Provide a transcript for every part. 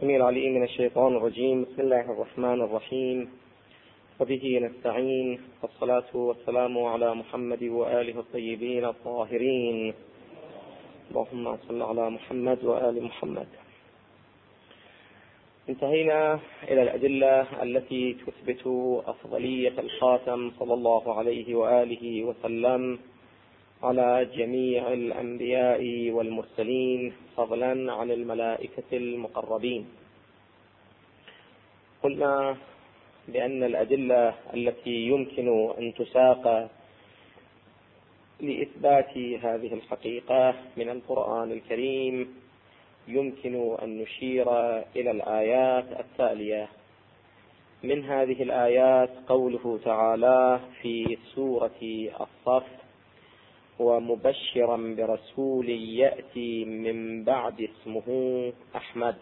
السميع العليم من الشيطان الرجيم. بسم الله الرحمن الرحيم، وبه نستعين، والصلاة والسلام على محمد وآله الطيبين الطاهرين. اللهم صل على محمد وآل محمد. انتهينا إلى الأدلة التي تثبت أفضلية الخاتم صلى الله عليه وآله وسلم على جميع الأنبياء والمرسلين فضلا عن الملائكة المقربين. قلنا بأن الأدلة التي يمكن أن تساق لإثبات هذه الحقيقة من القرآن الكريم يمكن أن نشير إلى الآيات التالية. من هذه الآيات قوله تعالى في سورة الصف: ومبشرا برسول يأتي من بعد اسمه أحمد.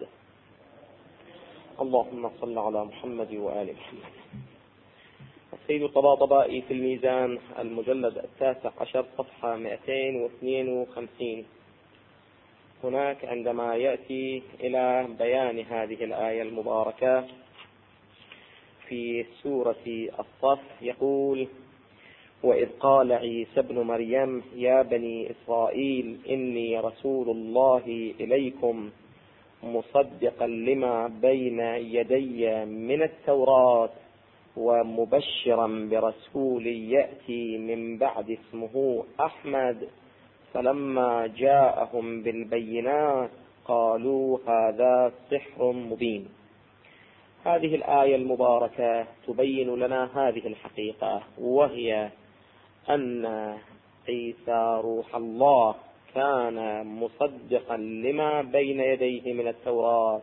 اللهم صل على محمد وآل محمد. السيد الطباطبائي في الميزان المجلد 19 صفحة 252 هناك عندما يأتي إلى بيان هذه الآية المباركة في سورة الصف يقول: وإذ قال عيسى ابن مريم يا بني إسرائيل إني رسول الله إليكم مصدقا لما بين يدي من التوراة ومبشرا برسول يأتي من بعد اسمه أحمد فلما جاءهم بالبينات قالوا هذا سحر مبين. هذه الآية المباركة تبين لنا هذه الحقيقة، وهي أن عيسى روح الله كان مصدقا لما بين يديه من التوراة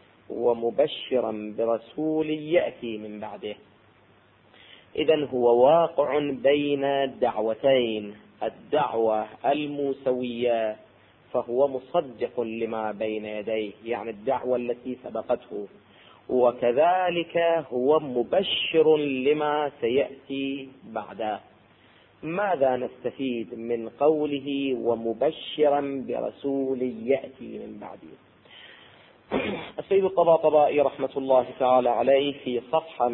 ومبشرا برسول يأتي من بعده. إذن هو واقع بين دعوتين: الدعوة الموسوية فهو مصدق لما بين يديه، يعني الدعوة التي سبقته، وكذلك هو مبشر لما سيأتي بعده. ماذا نستفيد من قوله ومبشرا برسول يأتي من بعده؟ السيد الطباطبائي رحمة الله تعالى عليه في صفحة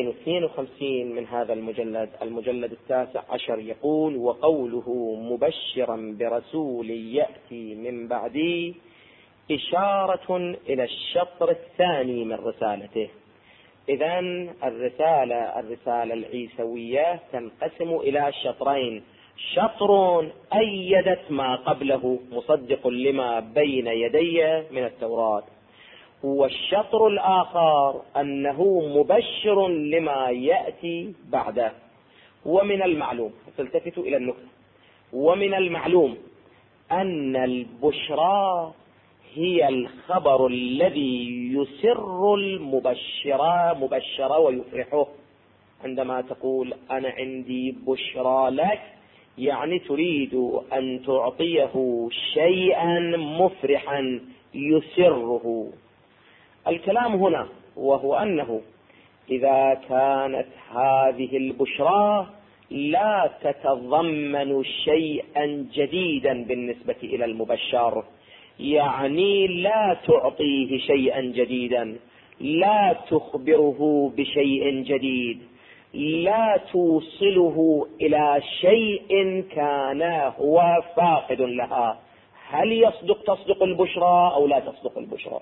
252 من هذا المجلد 19 يقول: وقوله مبشرا برسول يأتي من بعده إشارة إلى الشطر الثاني من رسالته. إذن الرسالة العيسوية تنقسم إلى شطرين: شطر أيدت ما قبله مصدق لما بين يدي من التوراة، والشطر الآخر أنه مبشر لما يأتي بعده. ومن المعلوم، تلتفت إلى النقطة، ومن المعلوم أن البشرى هي الخبر الذي يسر المبشر ويفرحه. عندما تقول أنا عندي بشرى لك، يعني تريد أن تعطيه شيئا مفرحا يسره. الكلام هنا وهو أنه إذا كانت هذه البشرى لا تتضمن شيئا جديدا بالنسبة إلى المبشر، يعني لا تعطيه شيئا جديدا، لا تخبره بشيء جديد، لا توصله إلى شيء كان هو فاقد لها، هل تصدق البشرى أو لا تصدق البشرى؟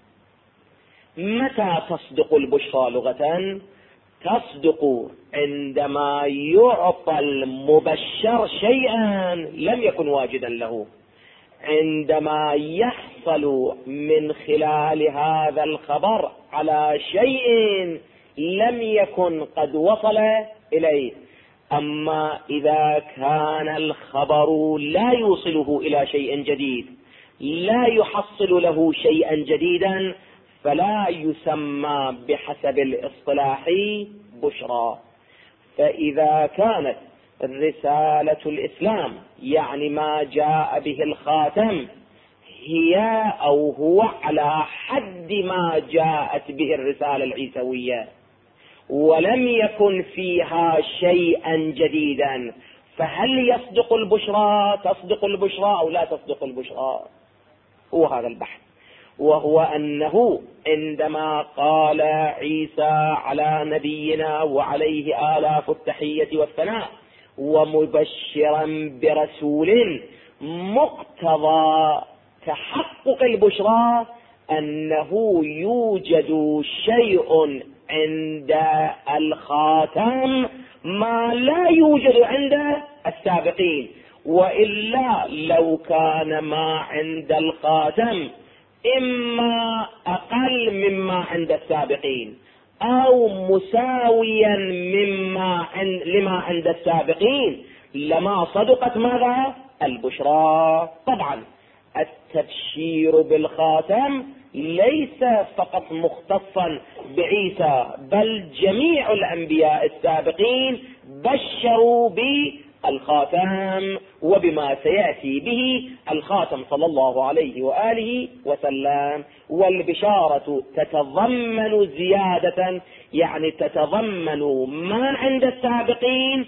متى تصدق البشرى لغة؟ تصدق عندما يعطى المبشر شيئا لم يكن واجدا له، عندما يحصل من خلال هذا الخبر على شيء لم يكن قد وصل إليه. أما إذا كان الخبر لا يوصله إلى شيء جديد، لا يحصل له شيئا جديدا، فلا يسمى بحسب الاصطلاح بشرى. فإذا كانت رسالة الإسلام، يعني ما جاء به الخاتم، هي أو هو على حد ما جاءت به الرسالة العيسوية ولم يكن فيها شيئا جديدا، فهل تصدق البشرى أو لا تصدق البشرى؟ هو هذا البحث. وهو أنه عندما قال عيسى على نبينا وعليه آلاف التحية والثناء ومبشرا برسول، مقتضى تحقق البشرى أنه يوجد شيء عند الخاتم ما لا يوجد عند السابقين، وإلا لو كان ما عند الخاتم إما أقل مما عند السابقين أو مساويا لما عند السابقين لما صدقت ماذا؟ البشرى. طبعا التبشير بالخاتم ليس فقط مختصا بعيسى، بل جميع الأنبياء السابقين بشروا بالخاتم وبما سيأتي به الخاتم صلى الله عليه وآله وسلم. والبشارة تتضمن زيادة، يعني تتضمن ما عند السابقين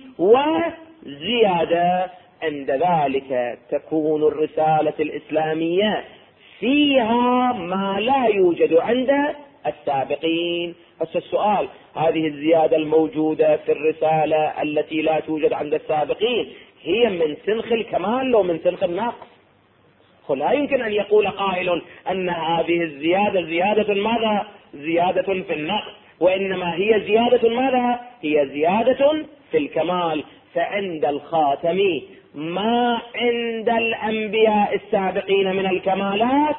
وزيادة. عند ذلك تكون الرسالة الإسلامية فيها ما لا يوجد عند السابقين. بس السؤال، هذه الزيادة الموجودة في الرسالة التي لا توجد عند السابقين هي من سنخ الكمال لو من سنخ النقص؟ لا يمكن أن يقول قائل أن هذه الزيادة زيادة ماذا؟ زيادة في النقص، وإنما هي زيادة ماذا؟ هي زيادة في الكمال. فعند الخاتم ما عند الأنبياء السابقين من الكمالات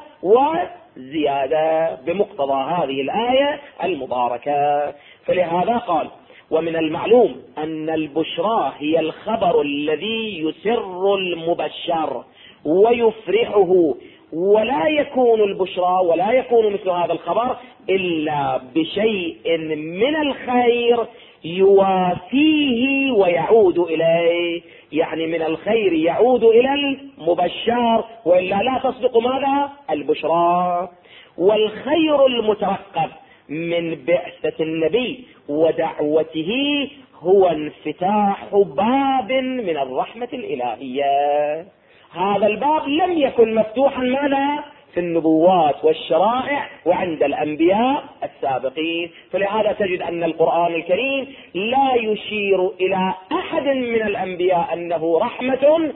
وزيادة بمقتضى هذه الآية المباركة. فلهذا قال: ومن المعلوم أن البشرى هي الخبر الذي يسر المبشر ويفرحه، ولا يكون البشرى ولا يكون مثل هذا الخبر إلا بشيء من الخير يوافيه ويعود إليه، يعني من الخير يعود إلى المبشر، وإلا لا تصدق ماذا؟ البشرى. والخير المترقب من بعثة النبي ودعوته هو انفتاح باب من الرحمة الإلهية. هذا الباب لم يكن مفتوحا ماذا؟ في النبوات والشرائع وعند الأنبياء السابقين. فلهذا تجد أن القرآن الكريم لا يشير إلى أحد من الأنبياء أنه رحمة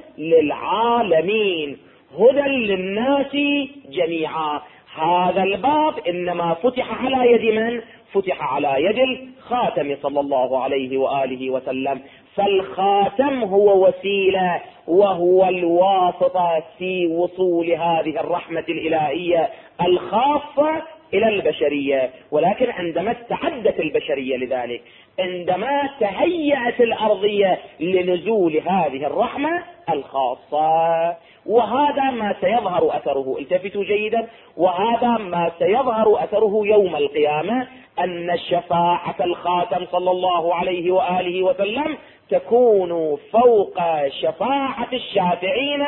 للعالمين هدى للناس جميعا. هذا الباب إنما فتح على يد من؟ فتح على يد الخاتم صلى الله عليه وآله وسلم. فالخاتم هو وسيلة وهو الواسطة في وصول هذه الرحمة الإلهية الخاصة إلى البشرية. ولكن عندما استعدت البشرية لذلك، عندما تهيأت الأرضية لنزول هذه الرحمة الخاصة، وهذا ما سيظهر أثره، التفتوا جيدا، وهذا ما سيظهر أثره يوم القيامة، أن شفاعة الخاتم صلى الله عليه وآله وسلم تكون فوق شفاعة الشافعين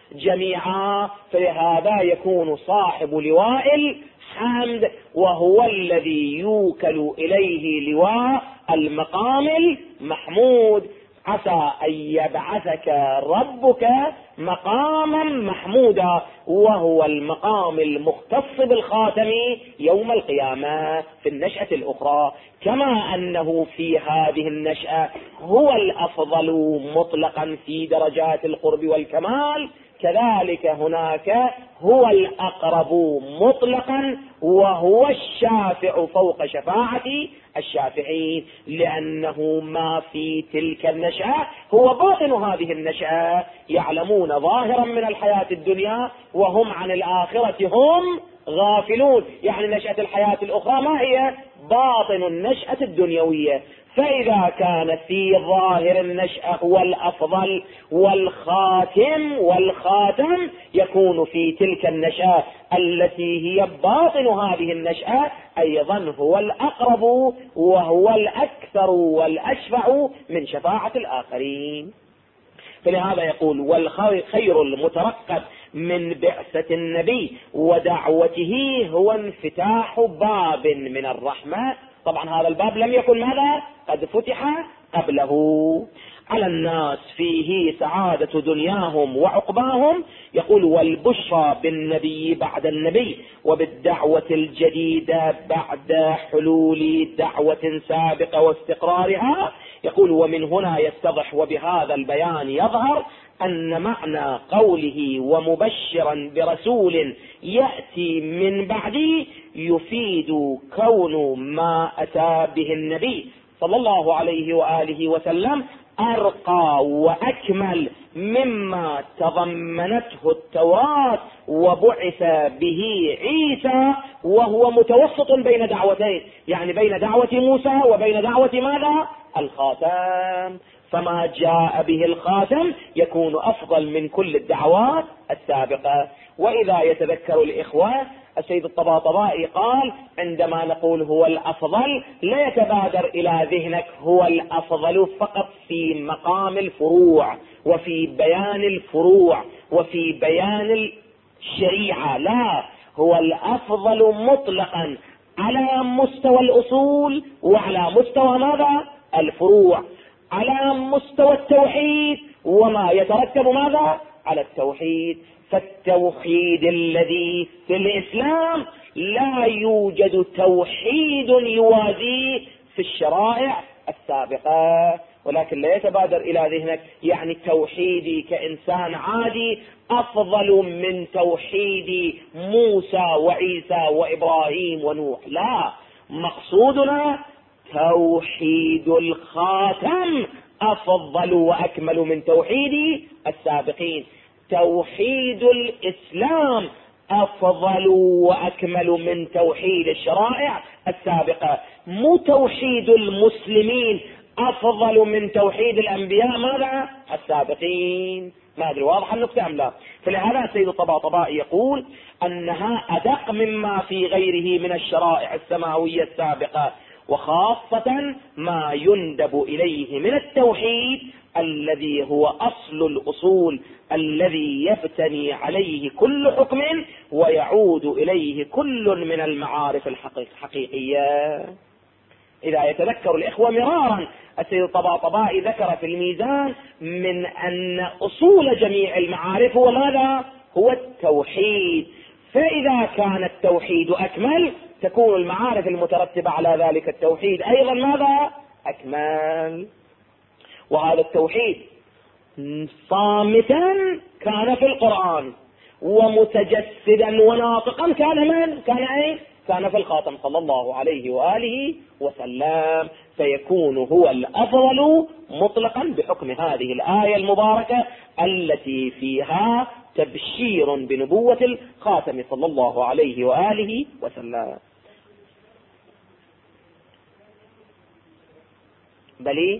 جميعا. فلهذا يكون صاحب لواء الحمد وهو الذي يوكل إليه لواء المقام المحمود. عسى أن يبعثك ربك مقاما محمودا، وهو المقام المختص بالخاتم يوم القيامة في النشأة الأخرى. كما أنه في هذه النشأة هو الأفضل مطلقا في درجات القرب والكمال، كذلك هناك هو الأقرب مطلقا وهو الشافع فوق شفاعة الشافعين، لأنه ما في تلك النشأة هو باطن هذه النشأة. يعلمون ظاهرا من الحياة الدنيا وهم عن الآخرة هم غافلون. يعني نشأة الحياة الأخرى ما هي؟ باطن النشأة الدنيوية. فإذا كان في ظاهر النشأة هو الأفضل والخاتم يكون في تلك النشأة التي هي باطن هذه النشأة أيضا هو الأقرب وهو الأكثر والأشفع من شفاعة الآخرين. فلهذا يقول: والخير المترقب من بعثة النبي ودعوته هو انفتاح باب من الرحمة. طبعا هذا الباب لم يكن ماذا؟ قد فتح قبله. على الناس فيه سعادة دنياهم وعقباهم. يقول والبشرى بالنبي بعد النبي وبالدعوة الجديدة بعد حلول دعوة سابقة واستقرارها. يقول ومن هنا يتضح وبهذا البيان يظهر أن معنى قوله ومبشرا برسول يأتي من بعدي يفيد كون ما أتى به النبي صلى الله عليه وآله وسلم أرقى وأكمل مما تضمنته التوراة وبعث به عيسى، وهو متوسط بين دعوتين، يعني بين دعوة موسى وبين دعوة ماذا؟ الخاتم. فما جاء به الخاتم يكون أفضل من كل الدعوات السابقة. وإذا يتذكر الإخوة السيد الطباطبائي قال عندما نقول هو الأفضل لا يتبادر إلى ذهنك هو الأفضل فقط في مقام الفروع وفي بيان الفروع وفي بيان الشريعة، لا، هو الأفضل مطلقا على مستوى الأصول وعلى مستوى ماذا؟ الفروع، على مستوى التوحيد وما يترتب ماذا؟ على التوحيد. فالتوحيد الذي في الإسلام لا يوجد توحيد يوازيه في الشرائع السابقة. ولكن لا يتبادر إلى ذهنك يعني توحيدي كإنسان عادي أفضل من توحيد موسى وعيسى وإبراهيم ونوح، لا، مقصودنا توحيد الخاتم أفضل وأكمل من توحيد السابقين. توحيد الإسلام أفضل وأكمل من توحيد الشرائع السابقة، مو توحيد المسلمين أفضل من توحيد الأنبياء ماذا؟ السابقين. ما أدري واضح النقطة أم لا؟ فلهذا السيد الطباطبائي يقول أنها أدق مما في غيره من الشرائع السماوية السابقة، وخاصة ما يندب إليه من التوحيد الذي هو أصل الأصول الذي يبتني عليه كل حكم ويعود إليه كل من المعارف الحقيقية. إذا يتذكر الإخوة مرارا السيد الطباطبائي ذكر في الميزان من أن أصول جميع المعارف هو ماذا؟ هو التوحيد. فإذا كان التوحيد أكمل تكون المعارف المترتبة على ذلك التوحيد أيضا ماذا؟ أكمل. وهذا التوحيد صامتا كان في القرآن ومتجسدا وناطقا كان من؟ كان في الخاتم صلى الله عليه وآله وسلم. فيكون هو الأفضل مطلقا بحكم هذه الآية المباركة التي فيها تبشير بنبوة الخاتم صلى الله عليه وآله وسلم. بلي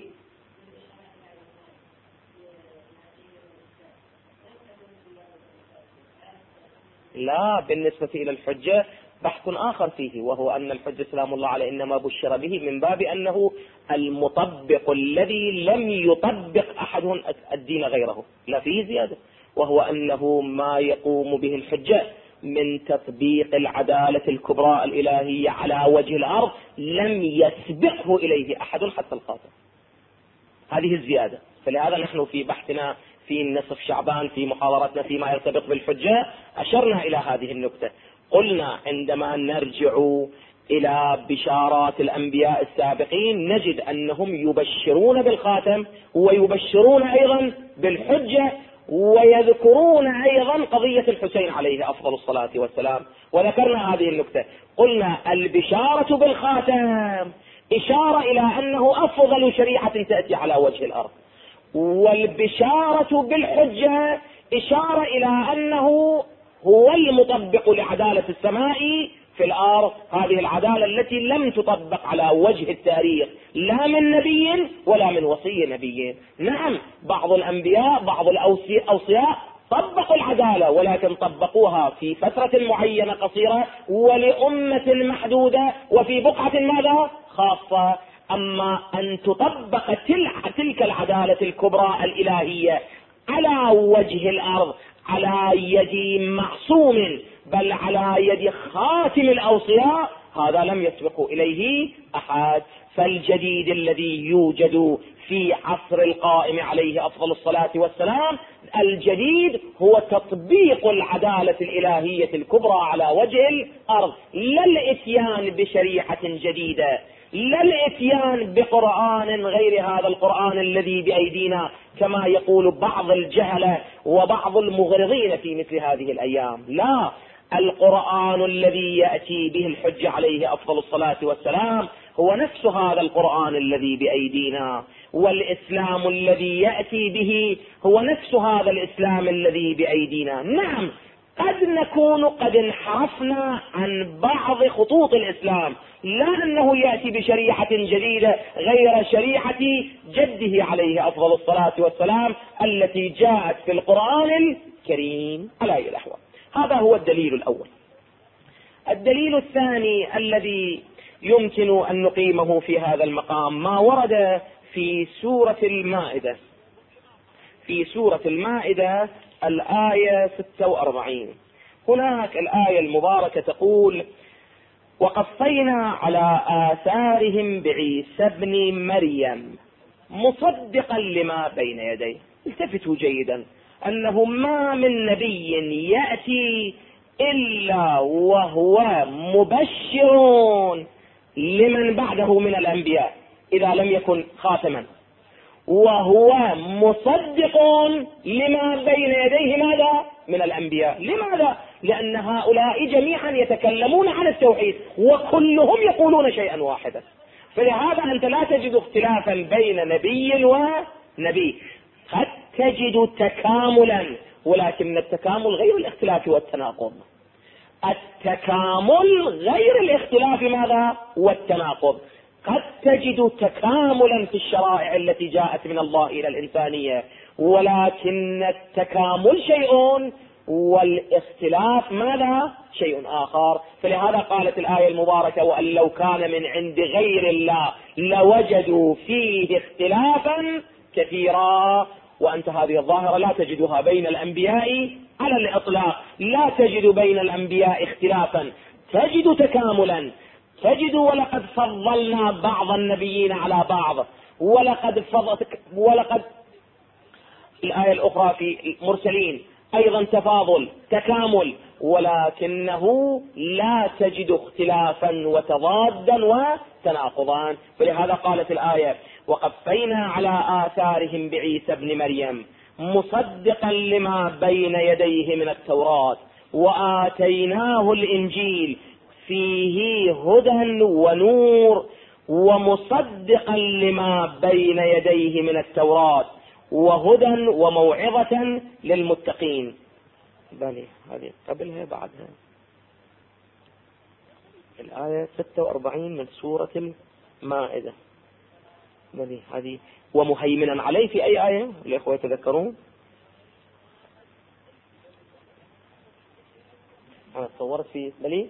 لا، بالنسبة إلى الحجة بحث آخر فيه، وهو أن الحجة سلام الله عليه إنما بشر به من باب أنه المطبق الذي لم يطبق أحد الدين غيره، لا فيه زيادة، وهو أنه ما يقوم به الحجة من تطبيق العدالة الكبرى الإلهية على وجه الأرض لم يسبقه إليه أحد حتى الخاتم. هذه الزيادة. فلهذا نحن في بحثنا في نصف شعبان في محاضرتنا فيما يرتبط بالحجة أشرنا إلى هذه النقطة. قلنا عندما نرجع إلى بشارات الأنبياء السابقين نجد أنهم يبشرون بالخاتم ويبشرون أيضا بالحجة ويذكرون أيضا قضية الحسين عليه أفضل الصلاة والسلام. وذكرنا هذه النقطة، قلنا البشارة بالخاتم إشارة إلى أنه أفضل شريعة تأتي على وجه الأرض، والبشارة بالحجة إشارة إلى أنه هو المطبق لعدالة السماء في الأرض، هذه العدالة التي لم تطبق على وجه التاريخ لا من نبي ولا من وصي نبي. نعم، بعض الأنبياء بعض الأوصياء طبقوا العدالة، ولكن طبقوها في فترة معينة قصيرة ولأمة محدودة وفي بقعة ماذا؟ خاصة. أما أن تطبق تلك العدالة الكبرى الإلهية على وجه الأرض على يد معصوم بل على يد خاتم الأوصياء، هذا لم يسبق إليه أحد. فالجديد الذي يوجد في عصر القائم عليه أفضل الصلاة والسلام. الجديد هو تطبيق العدالة الإلهية الكبرى على وجه الأرض، لا الإتيان بشريعة جديدة، لا الإتيان بقرآن غير هذا القرآن الذي بأيدينا كما يقول بعض الجهلة وبعض المغرضين في مثل هذه الأيام. لا، القرآن الذي يأتي به الحج عليه أفضل الصلاة والسلام هو نفس هذا القرآن الذي بأيدينا، والإسلام الذي يأتي به هو نفس هذا الإسلام الذي بأيدينا. نعم، قد نكون قد انحرفنا عن بعض خطوط الإسلام، لا أنه يأتي بشريعة جديدة غير شريعة جده عليه أفضل الصلاة والسلام التي جاءت في القرآن الكريم على أي الأحوال. هذا هو الدليل الأول. الدليل الثاني الذي يمكن أن نقيمه في هذا المقام ما ورد في سورة المائدة. في سورة المائدة الآية 46 هناك الآية المباركة تقول: وقفينا على آثارهم بعيسى ابن مريم مصدقا لما بين يديه. التفتوا جيدا أنه ما من نبي يأتي إلا وهو مبشر لمن بعده من الأنبياء إذا لم يكن خاتما، وهو مصدق لما بين يديه ماذا من الأنبياء. لماذا؟ لأن هؤلاء جميعا يتكلمون عن التوحيد وكلهم يقولون شيئا واحدا، فلهذا أنت لا تجد اختلافا بين نبي ونبي. قد تجد تكاملا، ولكن التكامل غير الاختلاف والتناقض. التكامل غير الاختلاف ماذا والتناقض. قد تجد تكاملا في الشرائع التي جاءت من الله إلى الإنسانية، ولكن التكامل شيء والاختلاف ماذا شيء آخر. فلهذا قالت الآية المباركة: وأن لو كان من عند غير الله لوجدوا فيه اختلافا كثيرا. وأنت هذه الظاهرة لا تجدها بين الأنبياء على الإطلاق، لا تجد بين الأنبياء اختلافا، تجد تكاملا، تجد ولقد فضلنا بعض النبيين على بعض، ولقد الآية الأخرى في المرسلين أيضا تفاضل تكامل، ولكنه لا تجد اختلافا وتضادا وتناقضا. فلهذا قالت الآية: وقفينا على آثارهم بعيسى ابن مريم مصدقا لما بين يديه من التوراة وآتيناه الإنجيل فيه هدى ونور ومصدقا لما بين يديه من التوراة وهدى وموعظة للمتقين. بني هذه قبلها بعدها الآية 46 من سورة المائدة. بني هذه ومهيمنا عليه في أي آية الأخوة يتذكرون؟ أنا تصورت في بني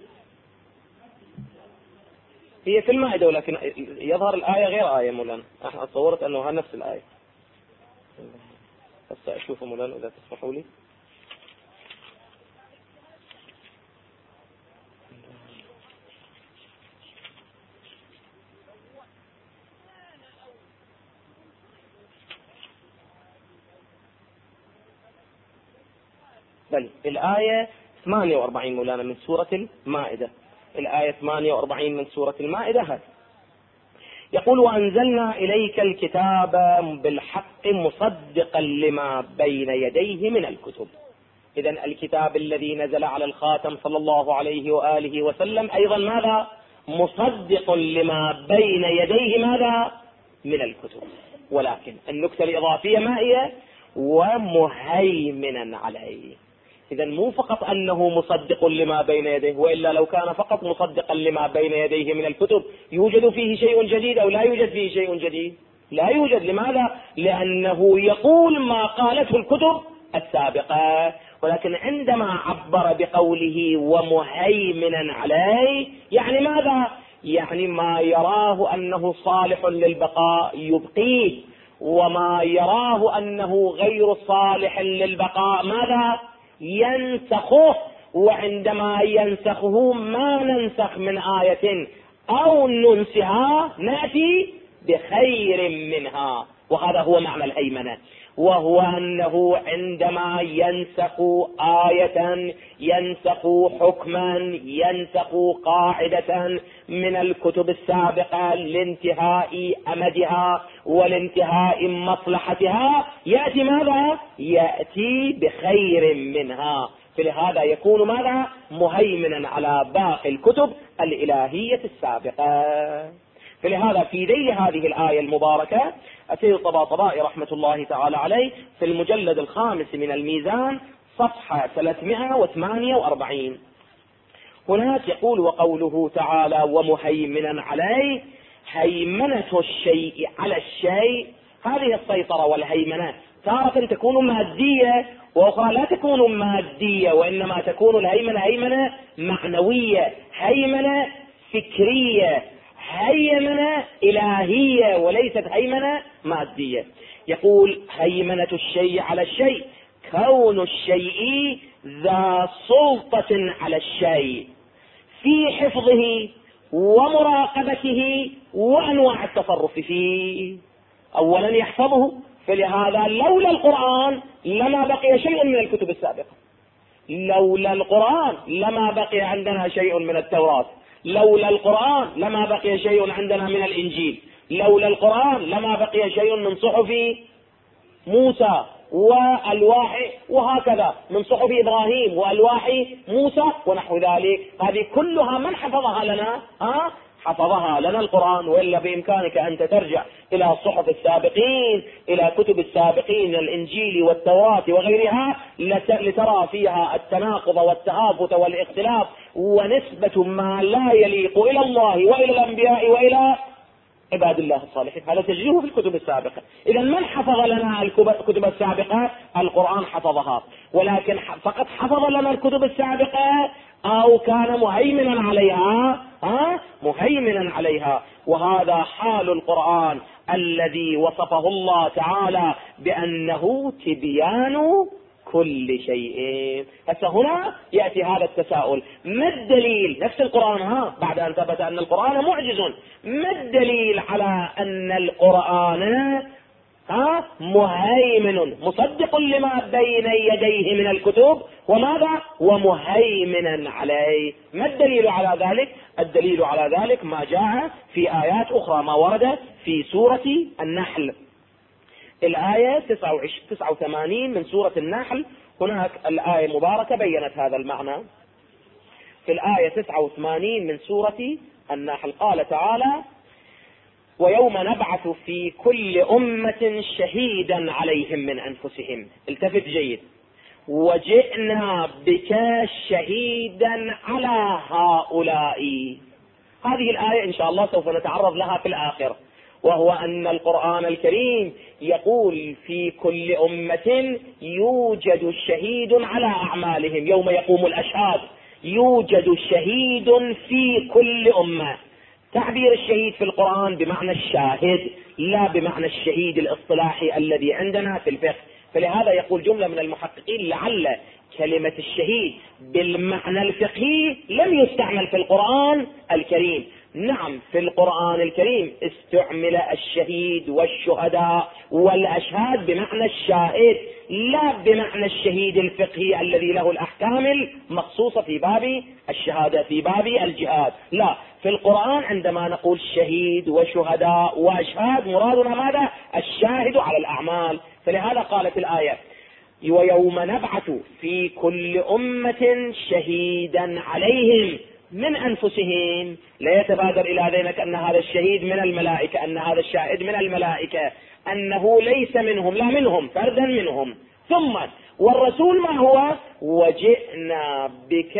هي في المائدة، ولكن يظهر الآية غير آية مولانا. أنا تصورت أنه نفس الآية. بس أشوف مولانا إذا تسمحوا لي. بل الآية 48 مولانا من سورة المائدة. الآية 48 من سورة المائدة هذا يقول: وأنزلنا إليك الكتاب بالحق مصدقا لما بين يديه من الكتب. إذن الكتاب الذي نزل على الخاتم صلى الله عليه وآله وسلم أيضا ماذا؟ مصدق لما بين يديه ماذا؟ من الكتب. ولكن النكتة الإضافية ما هي؟ ومهيمنا عليه. إذن مو فقط أنه مصدق لما بين يديه، وإلا لو كان فقط مصدقا لما بين يديه من الكتب يوجد فيه شيء جديد أو لا يوجد فيه شيء جديد؟ لا يوجد. لماذا؟ لأنه يقول ما قالته الكتب السابقة. ولكن عندما عبر بقوله ومهيمنا عليه يعني ماذا؟ يعني ما يراه أنه صالح للبقاء يبقيه، وما يراه أنه غير صالح للبقاء ماذا؟ ينسخه. وعندما ينسخه ما ننسخ من آية أو ننسها نأتي بخير منها. وهذا هو معنى الهيمنة، وهو أنه عندما ينسخ آية، ينسخ حكما، ينسخ قاعدة من الكتب السابقة لانتهاء أمدها ولانتهاء مصلحتها، يأتي ماذا؟ يأتي بخير منها، فلهذا يكون ماذا؟ مهيمنا على باقي الكتب الإلهية السابقة. فلهذا في ذيل هذه الآية المباركة السيد الطباطبائي رحمة الله تعالى عليه في المجلد 5 من الميزان صفحة 348 هناك يقول: وقوله تعالى ومهيمنا عليه، هيمنة الشيء على الشيء، هذه السيطرة والهيمنة تارة تكون مادية وأخرى لا تكون مادية، وإنما تكون الهيمنة هيمنة معنوية، هيمنة فكرية، هيمنة إلهية، وليست هيمنة مادية. يقول: هيمنة الشيء على الشيء كون الشيء ذا سلطة على الشيء في حفظه ومراقبته وأنواع التصرف فيه. أولا يحفظه، فلهذا لولا القرآن لما بقي شيء من الكتب السابقة، لولا القرآن لما بقي عندنا شيء من التوراة، لولا القرآن لما بقي شيء عندنا من الإنجيل، لولا القرآن لما بقي شيء من صحف موسى والواح، وهكذا من صحف إبراهيم والواح موسى ونحو ذلك. هذه كلها من حفظها لنا؟ حفظها لنا القرآن، وإلا بإمكانك أن ترجع إلى صحف السابقين، إلى كتب السابقين الإنجيل والتوراة وغيرها، لترى فيها التناقض والتهافت والاختلاف ونسبة ما لا يليق إلى الله وإلى الأنبياء وإلى عباد الله الصالحين. هذا تجريه في الكتب السابقة. إذا من حفظ لنا الكتب السابقة؟ القرآن حفظها، ولكن فقط حفظ لنا الكتب السابقة أو كان مهيمنا عليها؟ مهيمنا عليها. وهذا حال القرآن الذي وصفه الله تعالى بأنه تبيان كل شيء. هسه هنا يأتي هذا التساؤل: ما الدليل؟ نفس القرآن بعد أن ثبت أن القرآن معجز، ما الدليل على أن القرآن مهيمن مصدق لما بين يديه من الكتب، وماذا؟ ومهيمنا عليه. ما الدليل على ذلك؟ الدليل على ذلك ما جاء في آيات أخرى، ما ورد في سورة النحل، الآية 89 من سورة النحل. هناك الآية مباركة بيّنت هذا المعنى. في الآية 89 من سورة النحل قال تعالى: ويوم نبعث في كل أمة شهيدا عليهم من أنفسهم. التفت جيد: وجئنا بك شهيدا على هؤلاء. هذه الآية إن شاء الله سوف نتعرض لها في الآخر، وهو أن القرآن الكريم يقول في كل أمة يوجد شهيد على أعمالهم يوم يقوم الأشهاد، يوجد شهيد في كل أمة. تعبير الشهيد في القرآن بمعنى الشاهد، لا بمعنى الشهيد الاصطلاحي الذي عندنا في الفقه. فلهذا يقول جملة من المحققين: لعل كلمة الشهيد بالمعنى الفقهي لم يستعمل في القرآن الكريم. نعم، في القرآن الكريم استعمل الشهيد والشهداء والأشهاد بمعنى الشاهد، لا بمعنى الشهيد الفقهي الذي له الأحكام المخصوصة في باب الشهادة في باب الجهاد. لا، في القرآن عندما نقول شهيد وشهداء وأشهاد مرادنا ماذا؟ الشاهد على الأعمال. فلهذا قالت الآية: ويوم نبعث في كل أمة شهيدا عليهم من أنفسهم. لا يتبادر إلى ذهنك أن هذا الشهيد من الملائكة، أن هذا الشاهد من الملائكة، أنه ليس منهم، لا منهم، فردا منهم. ثم والرسول ما هو؟ وجئنا بك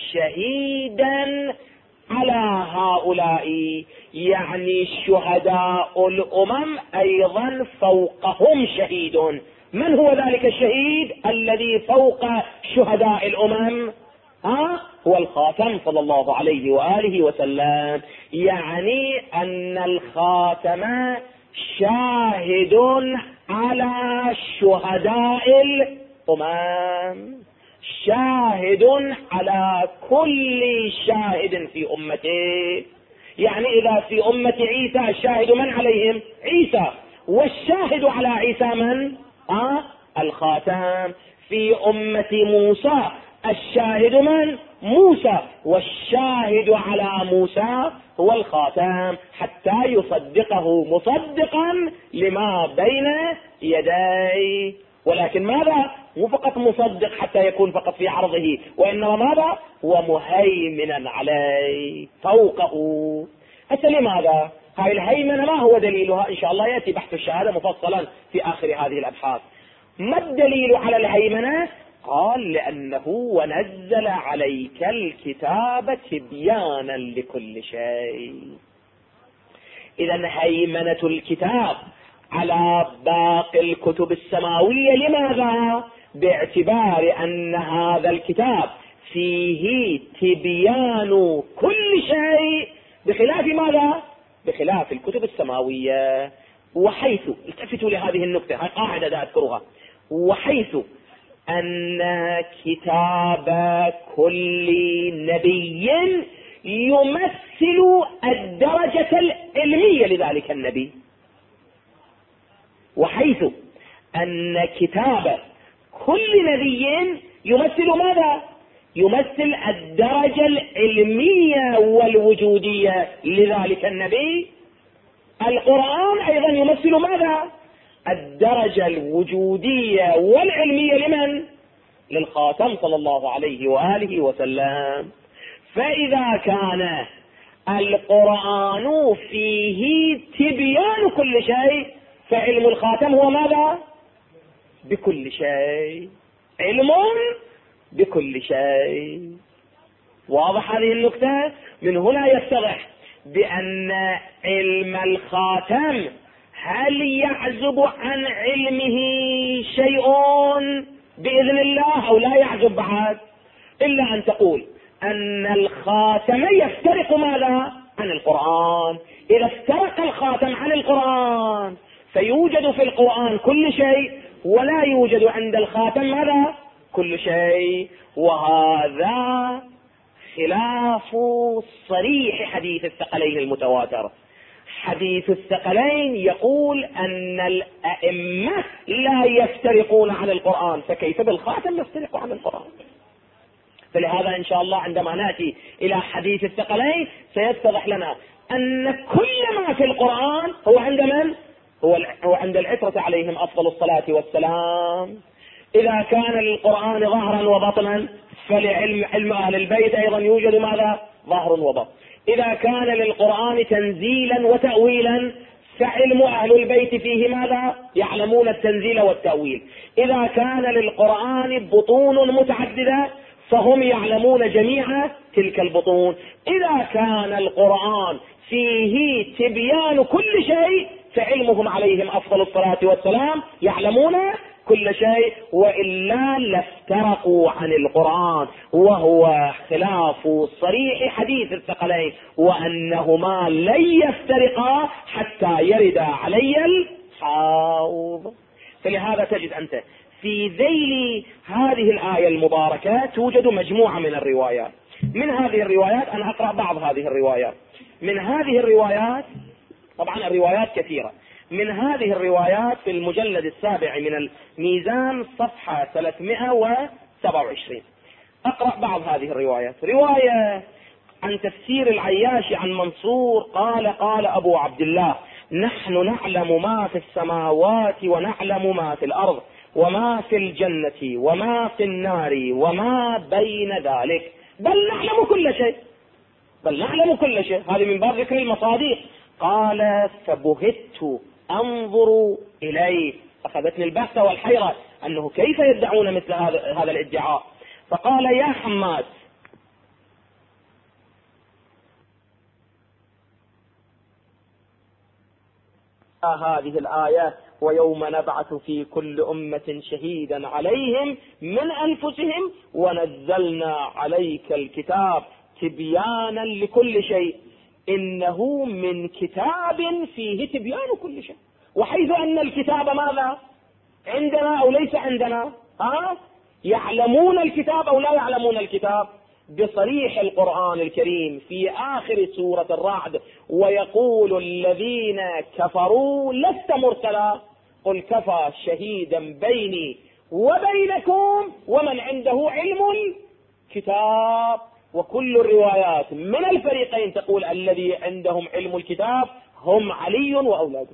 شهيدا على هؤلاء، يعني شهداء الأمم أيضا فوقهم شهيد. من هو ذلك الشهيد الذي فوق شهداء الأمم؟ هو الخاتم صلى الله عليه وآله وسلم. يعني أن الخاتم شاهد على شهداء الأمم، شاهد على كل شاهد في أمته. يعني إذا في أمة عيسى الشاهد من عليهم؟ عيسى. والشاهد على عيسى من؟ الخاتم. في أمة موسى الشاهد من؟ موسى، والشاهد على موسى هو الخاتم، حتى يصدقه مصدقا لما بين يديه. ولكن ماذا؟ مو فقط مصدق حتى يكون فقط في عرضه، وإنما ماذا؟ ومهيمنا عليه فوقه. هسه لماذا؟ هاي الهيمنة ما هو دليلها؟ إن شاء الله يأتي بحث الشهادة مفصلا في آخر هذه الأبحاث. ما الدليل على الهيمنة؟ قال لأنه ونزل عليك الكتاب تبيانا لكل شيء. إذا هيمنة الكتاب على باقي الكتب السماوية. لماذا؟ باعتبار أن هذا الكتاب فيه تبيان كل شيء، بخلاف ماذا؟ بخلاف الكتب السماوية. وحيث، التفتوا لهذه النقطة، هذه قاعدة أذكرها، وحيث أن كتاب كل نبي يمثل الدرجة العلمية لذلك النبي، وحيث أن كتاب كل نبي يمثل ماذا؟ يمثل الدرجة العلمية والوجودية لذلك النبي، القرآن أيضا يمثل ماذا؟ الدرجة الوجودية والعلمية لمن؟ للخاتم صلى الله عليه وآله وسلم. فإذا كان القرآن فيه تبيان كل شيء، فعلم الخاتم هو ماذا؟ بكل شيء، علم بكل شيء. واضح هذه النقطة؟ من هنا يتضح بأن علم الخاتم هل يعزب عن علمه شيء بإذن الله أو لا يعزب بعد؟ إلا أن تقول أن الخاتم يفترق ماذا؟ عن القرآن. إذا افترق الخاتم عن القرآن فيوجد في القرآن كل شيء، ولا يوجد عند الخاتم ماذا؟ كل شيء. وهذا خلاف صريح حديث الثقلين المتواتر. حديث الثقلين يقول أن الأئمة لا يفترقون عن القرآن، فكيف بالخاتم يفترق عن القرآن؟ فلهذا إن شاء الله عندما نأتي إلى حديث الثقلين سيتضح لنا أن كل ما في القرآن هو عند من؟ هو عند العترة عليهم أفضل الصلاة والسلام. إذا كان للقرآن ظهرا وبطنا فلعلم أهل البيت أيضا يوجد ماذا؟ ظهر وبطن. إذا كان للقرآن تنزيلا وتأويلا فعلم أهل البيت فيه ماذا؟ يعلمون التنزيل والتأويل. إذا كان للقرآن بطون متعددة فهم يعلمون جميع تلك البطون. إذا كان القرآن فيه تبيان كل شيء فعلمهم عليهم أفضل الصلاة والسلام يعلمون كل شيء، وإلا لافترقوا عن القرآن، وهو خلاف صريح حديث الثقلين، وأنهما لن يفترقا حتى يرد علي الحوض. فلهذا تجد أنت في ذيل هذه الآية المباركة توجد مجموعة من الروايات. من هذه الروايات أنا أقرأ بعض هذه الروايات. من هذه الروايات، طبعا الروايات كثيرة، من هذه الروايات في المجلد السابع من الميزان صفحة 327 أقرأ بعض هذه الروايات. رواية عن تفسير العياشي عن منصور قال: قال أبو عبد الله: نحن نعلم ما في السماوات ونعلم ما في الأرض وما في الجنة وما في النار وما بين ذلك، بل نعلم كل شيء، بل نعلم كل شيء. هذه من باب ذكر المصادق. قال: فبهت أنظر إليه، أخذتني البحث والحيرة أنه كيف يدعون مثل هذا الادعاء. فقال: يا حماد، هذه الآية: ويوم نبعث في كل أمة شهيدا عليهم من أنفسهم ونزلنا عليك الكتاب تبيانا لكل شيء، إنه من كتاب فيه تبيان كل شيء. وحيث أن الكتاب ماذا؟ عندنا أو ليس عندنا؟ يعلمون الكتاب أو لا يعلمون الكتاب؟ بصريح القرآن الكريم في آخر سورة الرعد: ويقول الذين كفروا لست مرسلا قل كفى شهيدا بيني وبينكم ومن عنده علم الكتاب. وكل الروايات من الفريقين تقول الذي عندهم علم الكتاب هم علي وأولاده.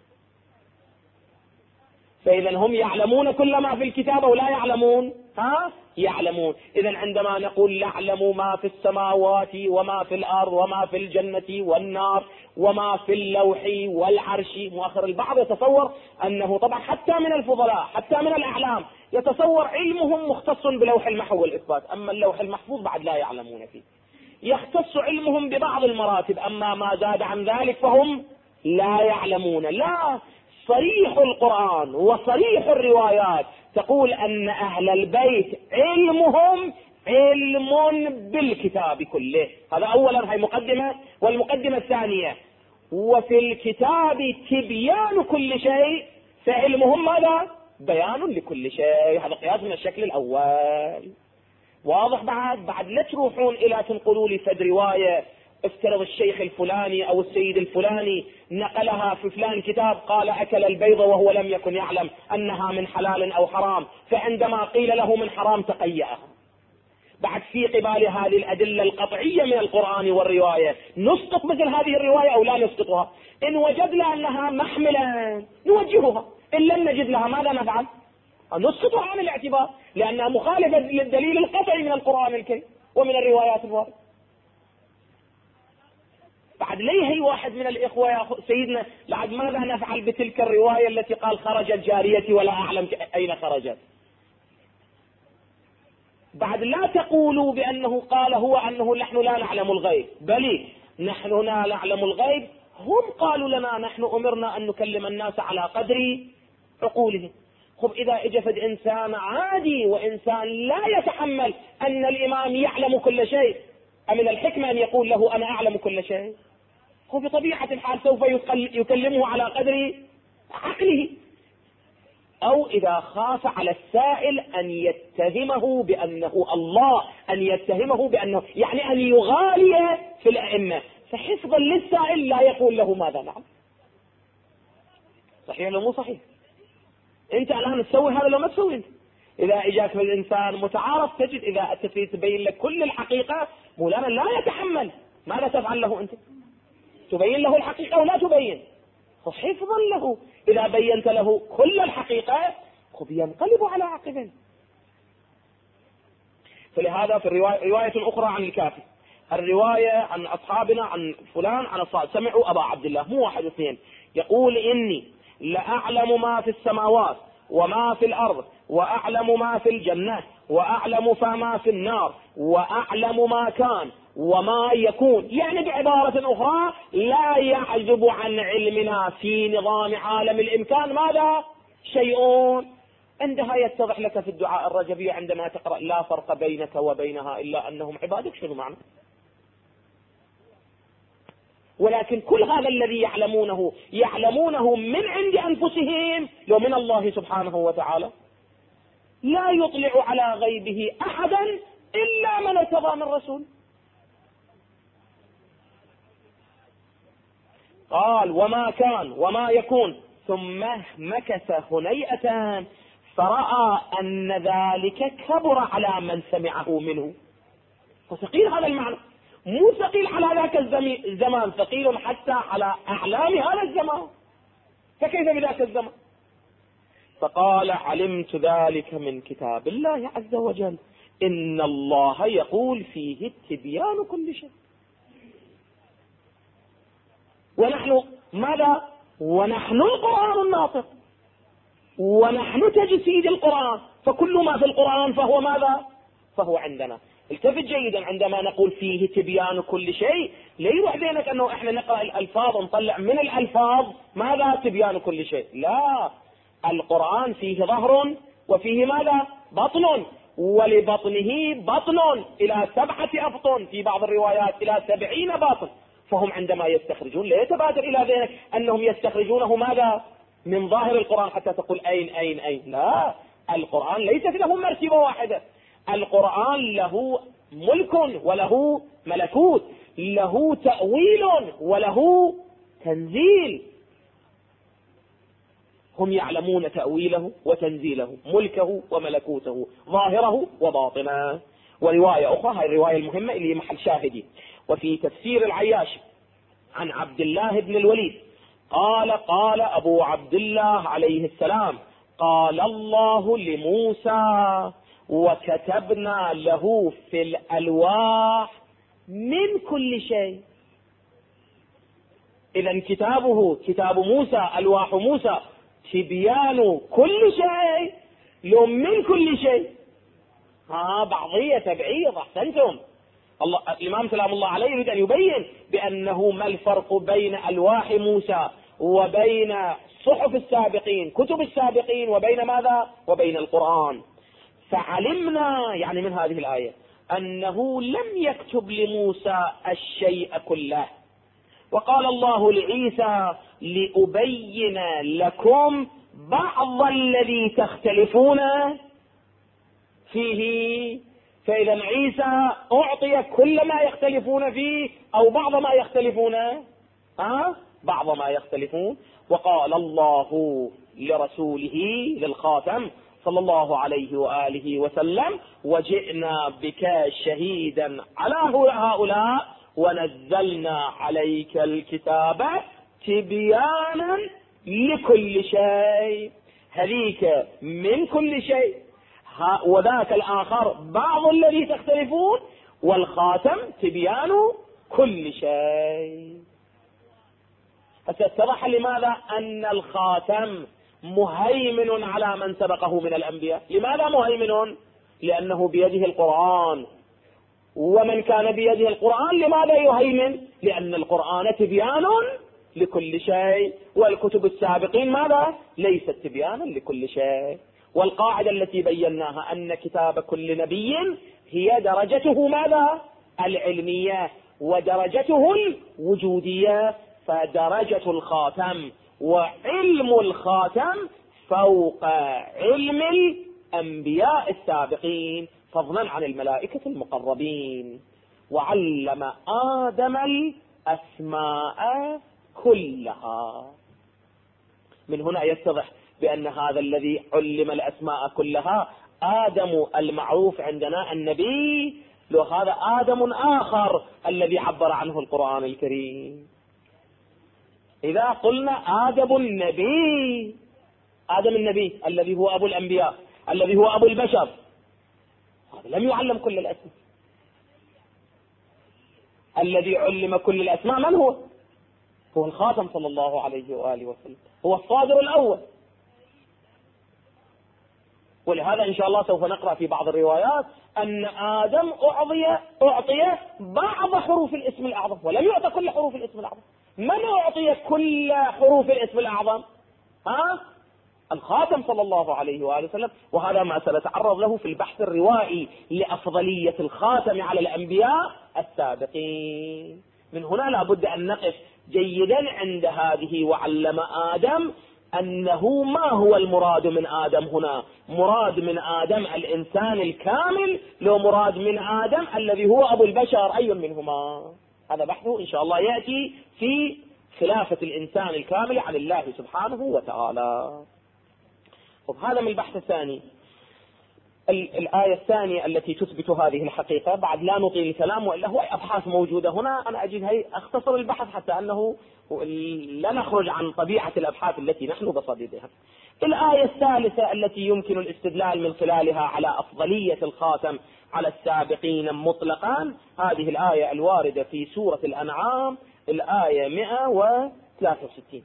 فإذا هم يعلمون كل ما في الكتاب أو لا يعلمون؟ يعلمون. إذا عندما نقول يعلم ما في السماوات وما في الأرض وما في الجنة والنار وما في اللوح والعرش، مؤخر البعض يتصور أنه طبعا حتى من الفضلاء حتى من الأعلام يتصور علمهم مختص بلوح المحو والإثبات، أما اللوح المحفوظ بعد لا يعلمون فيه، يختص علمهم ببعض المراتب، أما ما زاد عن ذلك فهم لا يعلمون. لا، صريح القرآن وصريح الروايات تقول أن أهل البيت علمهم علم بالكتاب كله. هذا أولا، هي مقدمة. والمقدمة الثانية: وفي الكتاب تبيان كل شيء، فعلمهم ماذا؟ بيان لكل شيء. هذا قياس من الشكل الأول. واضح؟ بعد لا تروحون إلى تنقلوا لي فد رواية افترض الشيخ الفلاني أو السيد الفلاني نقلها في فلان كتاب قال أكل البيض وهو لم يكن يعلم أنها من حلال أو حرام، فعندما قيل له من حرام تقيأها. بعد في قبال هذه الأدلة القطعية من القرآن والرواية نسقط مثل هذه الرواية أو لا نسقطها؟ إن وجدنا أنها محملة نوجهها، إن لم نجد لها ماذا نفعل؟ نسقطها عن الاعتبار، لأنها مخالفة للدليل القطعي من القرآن الكريم ومن الروايات الواردة. بعد ليه هي واحد من الإخوة يا سيدنا بعد ماذا نفعل بتلك الرواية التي قال خرجت جاريتي ولا أعلم أين خرجت؟ بعد لا تقولوا بأنه قال هو أنه نحن لا نعلم الغيب، بل نحن لا نعلم الغيب. هم قالوا لنا نحن أمرنا أن نكلم الناس على قدر عقولهم. هم إذا اجفد إنسان عادي وإنسان لا يتحمل أن الإمام يعلم كل شيء، أمن الحكمة أن يقول له أنا أعلم كل شيء؟ هو بطبيعة الحال سوف يكلمه على قدر عقله. أو إذا خاف على السائل أن يتهمه بأنه الله، أن يتهمه بأنه يعني أن يغالي في الأئمة، فحفظا للسائل لا يقول له ماذا نعم. صحيح ولا مو صحيح؟ أنت الآن تسوي هذا لو ما تسوي أنت. إذا إجاك الإنسان متعارف تجد إذا تبين لك كل الحقيقة مولانا لا يتحمل، ماذا تفعل له أنت؟ تبين له الحقيقة ولا تبين؟ حفظا له. إذا بينت له كل الحقيقة ينقلب على عقبه. فلهذا في رواية أخرى عن الكافي، الرواية عن أصحابنا عن فلان عن الصادق سمعوا أبا عبد الله، مو واحد واثنين، يقول إني لأعلم ما في السماوات وما في الأرض، وأعلم ما في الجنة، وأعلم فما في النار، وأعلم ما كان وما يكون. يعني بعبارة أخرى لا يعزب عن علمنا في نظام عالم الإمكان ماذا؟ شيء. عندها يتضح لك في الدعاء الرجبي عندما تقرأ لا فرق بينك وبينها إلا أنهم عبادك، شنو معنى؟ ولكن كل هذا الذي يعلمونه من عند أنفسهم لو من الله سبحانه وتعالى. لا يطلع على غيبه أحدا إلا من ارتضى من رسول. قال وما كان وما يكون، ثم مكث هنيئة فرأى أن ذلك كبر على من سمعه منه. فثقيل هذا المعنى، مو ثقيل على ذاك الزمان، ثقيل حتى على أعلام هذا الزمان، فكيف بذاك الزمان؟ فقال علمت ذلك من كتاب الله عز وجل إن الله يقول فيه التبيان كل شيء. ونحن ماذا؟ ونحن القرآن الناطق، ونحن تجسيد القرآن، فكل ما في القرآن فهو ماذا؟ فهو عندنا. التفت جيدا عندما نقول فيه تبيان كل شيء، لا يروح بينك أنه إحنا نقرأ الألفاظ ونطلع من الألفاظ ماذا؟ تبيان كل شيء. لا، القرآن فيه ظهر وفيه ماذا؟ بطن، ولبطنه بطن إلى 7 أبطن، في بعض الروايات إلى 70 باطن. فهم عندما يستخرجون لا يتبادر إلى ذلك أنهم يستخرجونه ماذا؟ من ظاهر القرآن حتى تقول أين أين أين. لا، القرآن ليست له مرتبة واحدة، القرآن له ملك وله ملكوت، له تأويل وله تنزيل. هم يعلمون تأويله وتنزيله، ملكه وملكوته، ظاهره وباطنه. ورواية أخرى، هذه الرواية المهمة اللي محل شاهدي، وفي تفسير العياشي عن عبد الله بن الوليد قال أبو عبد الله عليه السلام: قال الله لموسى: وكتبنا له في الألواح من كل شيء. إذن كتابه كتاب موسى، ألواح موسى، تبيان كل شيء لو من كل شيء. بعضية تبعيض. أحسنتم. الإمام سلام الله عليه يريد أن يبين بأنه ما الفرق بين ألواح موسى وبين صحف السابقين، كتب السابقين، وبين ماذا؟ وبين القرآن. فعلمنا يعني من هذه الآية أنه لم يكتب لموسى الشيء كله. وقال الله لعيسى: لأبين لكم بعض الذي تختلفون فيه. فإذا عيسى أعطي كل ما يختلفون فيه أو بعض ما يختلفون، بعض ما يختلفون. وقال الله لرسوله للخاتم صلى الله عليه وآله وسلم: وجئنا بك شهيدا على هؤلاء ونزلنا عليك الكتاب تبيانا لكل شيء. هذيك من كل شيء، وذاك الآخر بعض الذي تختلفون، والخاتم تبيان كل شيء. فاتضح لماذا أن الخاتم مهيمن على من سبقه من الأنبياء. لماذا مهيمن؟ لأنه بيده القرآن، ومن كان بيده القرآن لماذا يهيمن؟ لأن القرآن تبيان لكل شيء، والكتب السابقين ماذا؟ ليست تبيانا لكل شيء. والقاعدة التي بيناها أن كتاب كل نبي هي درجته ماذا؟ العلمية، ودرجته الوجودية. فدرجة الخاتم وعلم الخاتم فوق علم الأنبياء السابقين، فضلا عن الملائكة المقربين. وعلم آدم الأسماء كلها. من هنا يتضح بأن هذا الذي علم الأسماء كلها آدم المعروف عندنا النبي، لو هذا آدم آخر الذي عبر عنه القرآن الكريم. إذا قلنا آدم النبي، آدم النبي الذي هو أبو الأنبياء، الذي هو أبو البشر، هذا لم يعلم كل الأسماء. الذي علم كل الأسماء من هو؟ هو الخاتم صلى الله عليه وآله وسلم، هو الصادر الأول. ولهذا إن شاء الله سوف نقرأ في بعض الروايات أن آدم أعطي بعض حروف الاسم الأعظم، ولم يعطى كل حروف الاسم الأعظم. من أعطي كل حروف الاسم الأعظم؟ الخاتم صلى الله عليه وآله وسلم. وهذا ما سنتعرض له في البحث الروائي لأفضلية الخاتم على الأنبياء السابقين. من هنا لابد أن نقف جيدا عند هذه وعلم آدم، أنه ما هو المراد من آدم هنا؟ مراد من آدم الإنسان الكامل، لو مراد من آدم الذي هو أبو البشر، أي منهما؟ هذا بحثه إن شاء الله يأتي في خلافة الإنسان الكامل عن الله سبحانه وتعالى. وهذا من البحث الثاني. الآية الثانية التي تثبت هذه الحقيقة، بعد لا نطيل الكلام وإلا هو أبحاث موجودة هنا، أنا أجد أختصر البحث حتى أنه لا نخرج عن طبيعة الأبحاث التي نحن بصددها. الآية الثالثة التي يمكن الاستدلال من خلالها على أفضلية الخاتم على السابقين مطلقا، هذه الآية الواردة في سورة الأنعام، الآية 163.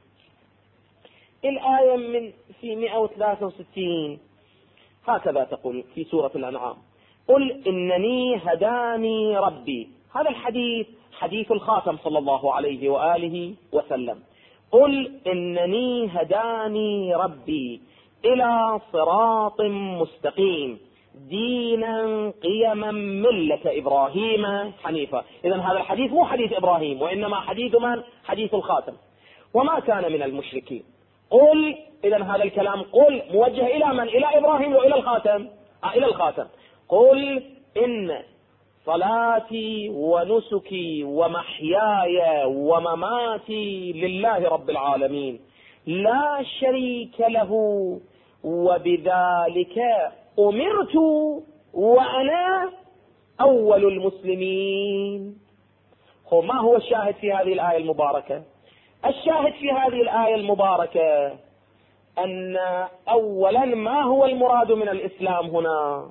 الآية في 163 هكذا تقول في سورة الأنعام: قل إنني هداني ربي. هذا الحديث حديث الخاتم صلى الله عليه وآله وسلم. قل إنني هداني ربي إلى صراط مستقيم دينا قيما ملة إبراهيم حنيفا. إذن هذا الحديث مو حديث إبراهيم، وإنما حديث من؟ حديث الخاتم. وما كان من المشركين. قل، إذن هذا الكلام قل موجه إلى من؟ إلى إبراهيم وإلى الخاتم. إلى الخاتم. قل إن صلاتي ونسكي ومحياي ومماتي لله رب العالمين لا شريك له وبذلك أمرت وأنا أول المسلمين. ما هو الشاهد في هذه الآية المباركة؟ الشاهد في هذه الآية المباركة أن أولا ما هو المراد من الإسلام هنا،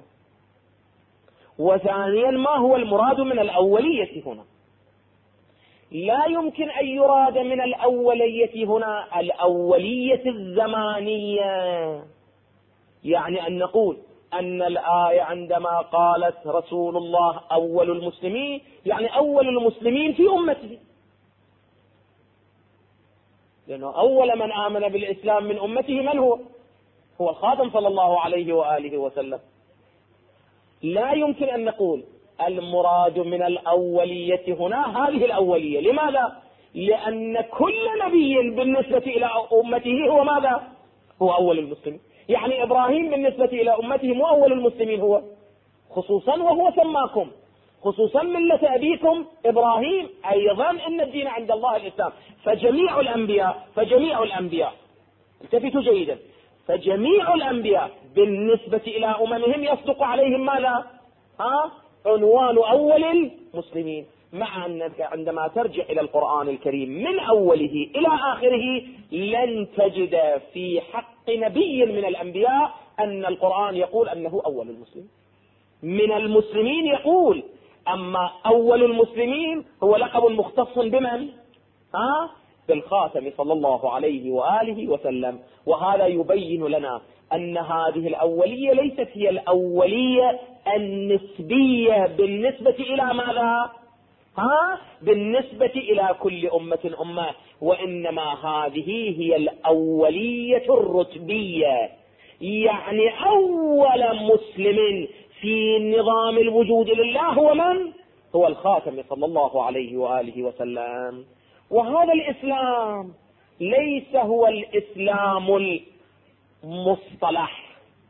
وثانيا ما هو المراد من الأولية هنا. لا يمكن أن يراد من الأولية هنا الأولية الزمانية، يعني أن نقول أن الآية عندما قالت رسول الله أول المسلمين يعني أول المسلمين في أمته، لأنه أول من آمن بالإسلام من أمته من هو؟ هو الخاتم صلى الله عليه وآله وسلم. لا يمكن أن نقول المراد من الأولية هنا هذه الأولية. لماذا؟ لأن كل نبي بالنسبة إلى أمته هو ماذا؟ هو أول المسلمين. يعني إبراهيم بالنسبة إلى أمته مو أول المسلمين هو، خصوصا وهو سماكم، خصوصا ملة أبيكم إبراهيم، أيضا إن الدين عند الله الإسلام. فجميع الأنبياء التفتوا جيدا، فجميع الأنبياء بالنسبة إلى أممهم يصدق عليهم ماذا؟ عنوان أول المسلمين. مع أنك عندما ترجع إلى القرآن الكريم من أوله إلى آخره لن تجد في حق نبي من الأنبياء أن القرآن يقول أنه أول المسلمين. من المسلمين يقول، أما أول المسلمين هو لقب مختص بمن؟ بالخاتم صلى الله عليه وآله وسلم. وهذا يبين لنا أن هذه الأولية ليست هي الأولية النسبية بالنسبة إلى ماذا؟ بالنسبة إلى كل أمة، وإنما هذه هي الأولية الرتبية. يعني أول مسلم في نظام الوجود لله هو من؟ هو الخاتم صلى الله عليه وآله وسلم. وهذا الإسلام ليس هو الإسلام المصطلح.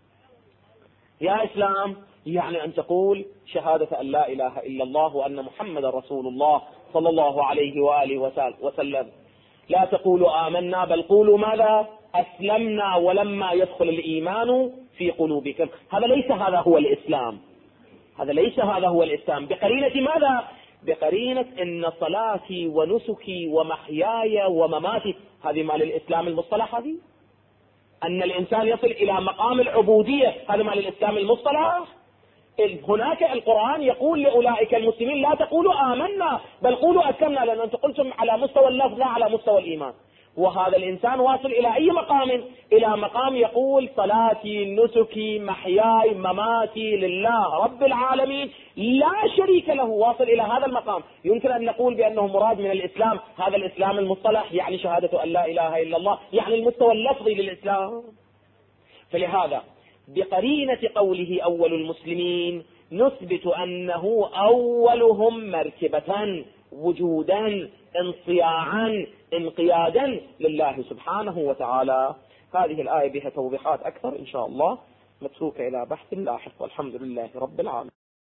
يا إسلام يعني أن تقول شهادة أن لا إله إلا الله وأن محمد رسول الله صلى الله عليه وآله وسلم. لا تقولوا آمنا، بل قولوا ماذا؟ أسلمنا ولما يدخل الإيمان في قلوبكم. هذا ليس هذا هو الإسلام، هذا ليس هذا هو الإسلام. بقرينة ماذا؟ بقرينة إن صلاتي ونسكي ومحياي ومماتي هذه مال الإسلام المصطلح. هذه أن الإنسان يصل إلى مقام العبودية هذا مال الإسلام المصطلح. هناك القرآن يقول لأولئك المسلمين لا تقولوا آمنا بل قولوا أسلمنا، لأن أنتم قلتم على مستوى اللفظ لا على مستوى الإيمان. وهذا الإنسان واصل إلى أي مقام؟ إلى مقام يقول صلاتي نسكي محياي مماتي لله رب العالمين لا شريك له. واصل إلى هذا المقام. يمكن أن نقول بأنه مراد من الإسلام هذا الإسلام المصطلح، يعني شهادة أن لا إله إلا الله، يعني المستوى اللفظي للإسلام. فلهذا بقرينة قوله أول المسلمين نثبت أنه أولهم مركبة وجودا انصياعا انقيادا لله سبحانه وتعالى. هذه الآية بها توضيحات أكثر إن شاء الله متروكة إلى بحث لاحق، والحمد لله رب العالمين.